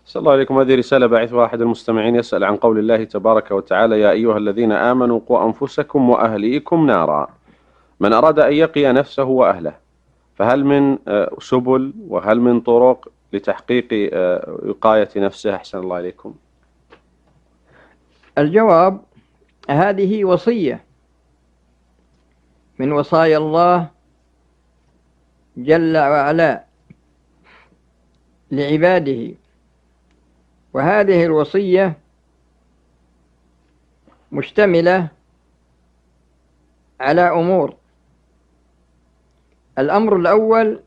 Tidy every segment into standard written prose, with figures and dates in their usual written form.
صلى الله عليكم. هذه رسالة باعثها أحد المستمعين يسأل عن قول الله تبارك وتعالى: يا أيها الذين آمنوا قوا أنفسكم وأهليكم نارا. من أراد أن يقي نفسه وأهله، فهل من سبل وهل من طرق لتحقيق وقاية نفسه؟ أحسن الله عليكم. الجواب: هذه وصية من وصايا الله جل وعلا لعباده، وهذه الوصية مشتملة على أمور. الأمر الأول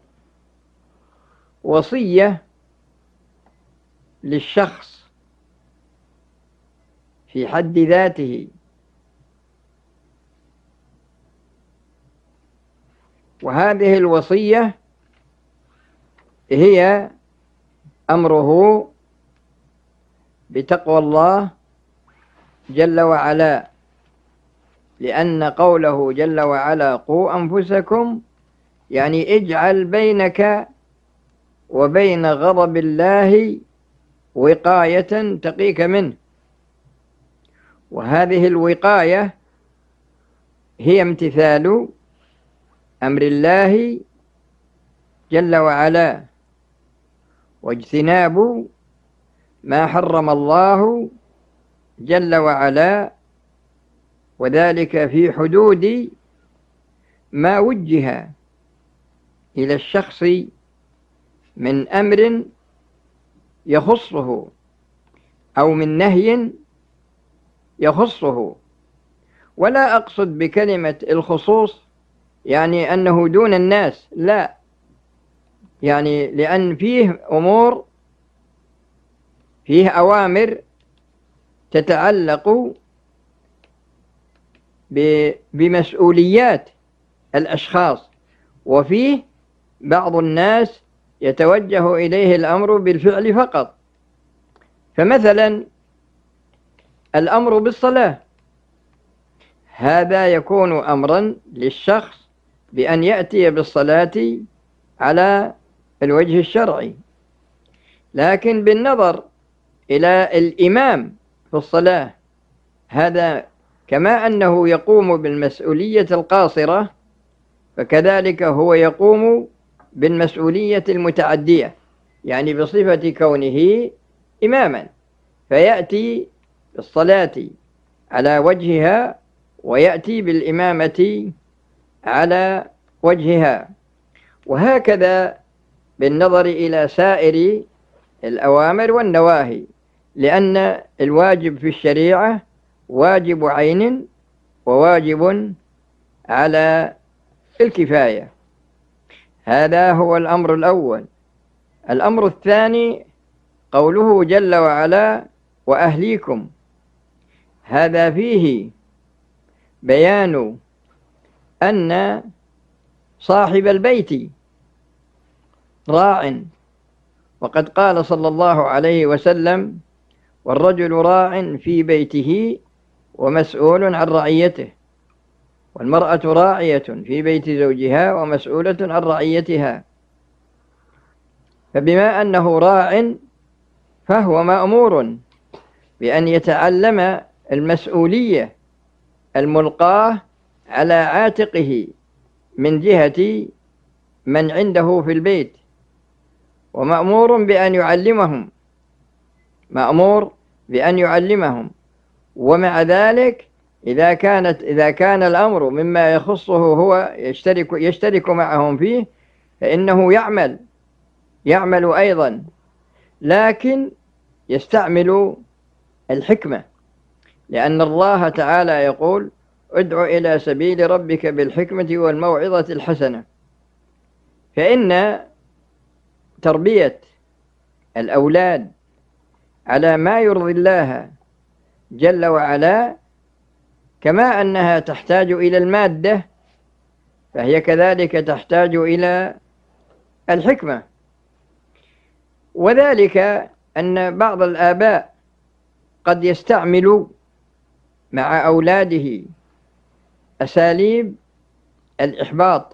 وصية للشخص في حد ذاته، وهذه الوصية هي أمره بتقوى الله جل وعلا، لأن قوله جل وعلا: قوا أنفسكم، يعني اجعل بينك وبين غضب الله وقاية تقيك منه. وهذه الوقاية هي امتثال أمر الله جل وعلا، واجتناب ما حرم الله جل وعلا، وذلك في حدود ما وجه إلى الشخص من أمر يخصه أو من نهي يخصه. ولا أقصد بكلمة الخصوص يعني أنه دون الناس، لا، يعني لأن فيه أمور، فيه أوامر تتعلق بمسؤوليات الأشخاص، وفيه بعض الناس يتوجه إليه الأمر بالفعل فقط. فمثلا الأمر بالصلاة، هذا يكون أمرا للشخص بأن يأتي بالصلاة على الوجه الشرعي، لكن بالنظر إلى الإمام في الصلاة، هذا كما أنه يقوم بالمسؤولية القاصرة، فكذلك هو يقوم بالمسؤولية المتعدية، يعني بصفة كونه إماما، فيأتي بالصلاة على وجهها ويأتي بالإمامة على وجهها، وهكذا بالنظر إلى سائر الأوامر والنواهي، لأن الواجب في الشريعة واجب عين وواجب على الكفاية. هذا هو الأمر الأول. الأمر الثاني قوله جل وعلا: وأهليكم، هذا فيه بيان أن صاحب البيت راع، وقد قال صلى الله عليه وسلم: والرجل راع في بيته ومسؤول عن رعيته، والمرأة راعية في بيت زوجها ومسؤولة عن رعيتها. فبما أنه راع فهو مأمور بأن يتعلم المسؤولية الملقاة على عاتقه من جهة من عنده في البيت، ومأمور بأن يعلمهم، مأمور بأن يعلمهم. ومع ذلك إذا كان الأمر مما يخصه هو يشترك معهم فيه، فإنه يعمل أيضا، لكن يستعمل الحكمة، لأن الله تعالى يقول: ادع إلى سبيل ربك بالحكمة والموعظة الحسنة. فإن تربية الأولاد على ما يرضي الله جل وعلا، كما أنها تحتاج إلى المادة، فهي كذلك تحتاج إلى الحكمة. وذلك أن بعض الآباء قد يستعمل مع أولاده أساليب الإحباط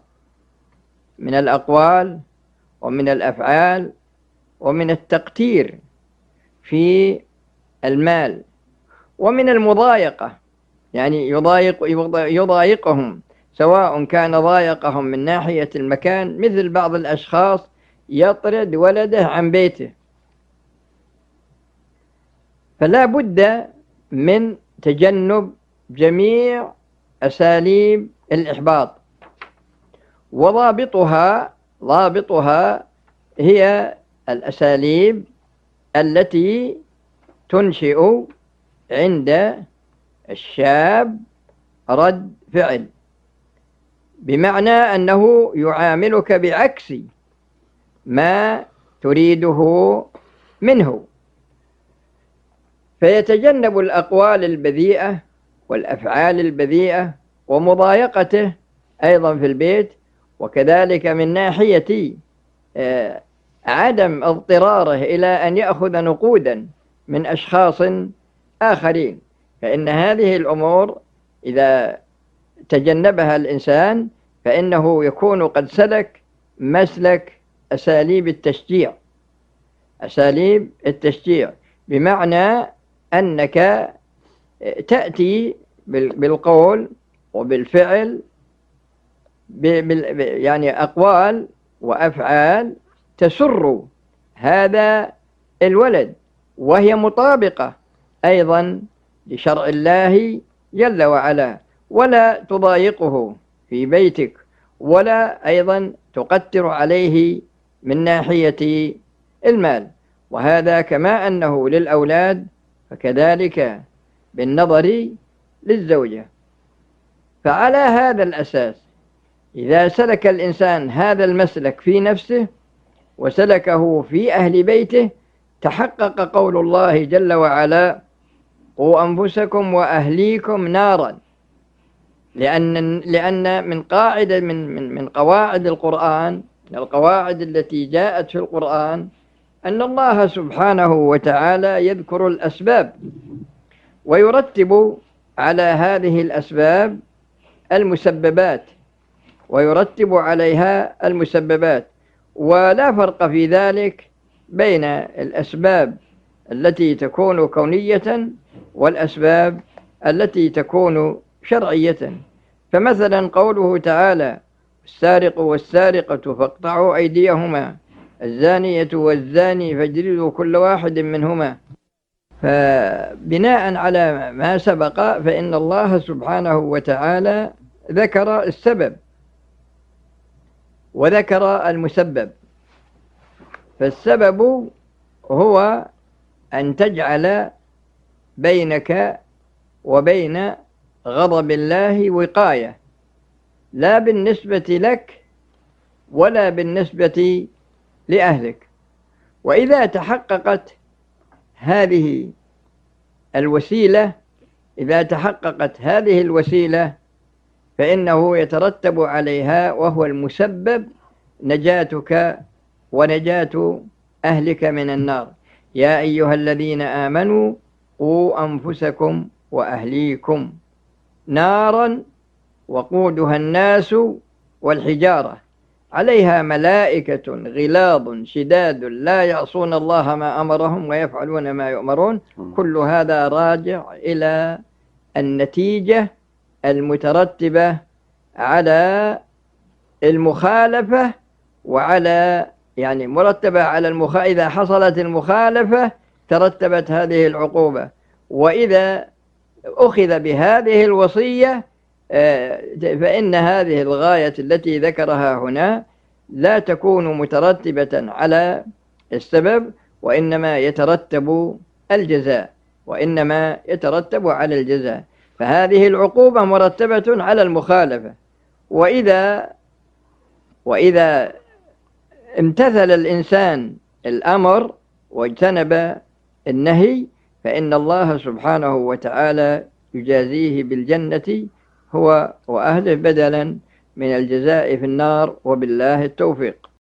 من الأقوال ومن الأفعال ومن التقتير، في المال. ومن المضايقة يعني يضايقهم، سواء كان ضايقهم من ناحية المكان، مثل بعض الأشخاص يطرد ولده عن بيته، فلا بد من تجنب جميع أساليب الإحباط، ضابطها هي الأساليب التي تنشئ عند الشاب رد فعل، بمعنى أنه يعاملك بعكس ما تريده منه، فيتجنب الأقوال البذيئة والأفعال البذيئة ومضايقته أيضا في البيت، وكذلك من ناحية عدم اضطراره إلى أن يأخذ نقودا من أشخاص آخرين، فإن هذه الأمور إذا تجنبها الإنسان فإنه يكون قد سلك مسلك أساليب التشجيع، بمعنى أنك تأتي بالقول وبالفعل، يعني أقوال وأفعال تسر هذا الولد، وهي مطابقة أيضا لشرع الله جل وعلا، ولا تضايقه في بيتك، ولا أيضا تقتر عليه من ناحية المال. وهذا كما أنه للأولاد فكذلك بالنظر للزوجة. فعلى هذا الأساس إذا سلك الإنسان هذا المسلك في نفسه وسلكه في أهل بيته، تحقق قول الله جل وعلا: قوا أنفسكم وأهليكم نارا، لأن من قاعدة من قواعد القرآن، القواعد التي جاءت في القرآن، أن الله سبحانه وتعالى يذكر الأسباب ويرتب على هذه الأسباب المسببات، ويرتب عليها المسببات، ولا فرق في ذلك بين الأسباب التي تكون كونية والأسباب التي تكون شرعية. فمثلا قوله تعالى: السارق والسارقة فاقطعوا أيديهما الزانية والزاني فاجلدوا كل واحد منهما. فبناء على ما سبق فإن الله سبحانه وتعالى ذكر السبب وذكر المسبب. فالسبب هو أن تجعل بينك وبين غضب الله وقاية، لا بالنسبة لك ولا بالنسبة لأهلك. وإذا تحققت هذه الوسيلة فإنه يترتب عليها، وهو المسبب، نجاتك ونجاة أهلك من النار. يا أيها الذين آمنوا قوا أنفسكم وأهليكم نارا وقودها الناس والحجارة عليها ملائكة غلاظ شداد لا يعصون الله ما أمرهم ويفعلون ما يؤمرون. كل هذا راجع إلى النتيجة المترتبة على المخالفة، وعلى مرتبة على إذا حصلت المخالفة ترتبت هذه العقوبة، وإذا أخذ بهذه الوصية فإن هذه الغاية التي ذكرها هنا لا تكون مترتبة على السبب، وإنما يترتب على الجزاء. فهذه العقوبة مرتبة على المخالفة. وإذا امتثل الإنسان الأمر واجتنب النهي فإن الله سبحانه وتعالى يجازيه بالجنة هو وأهله بدلا من الجزاء في النار، وبالله التوفيق.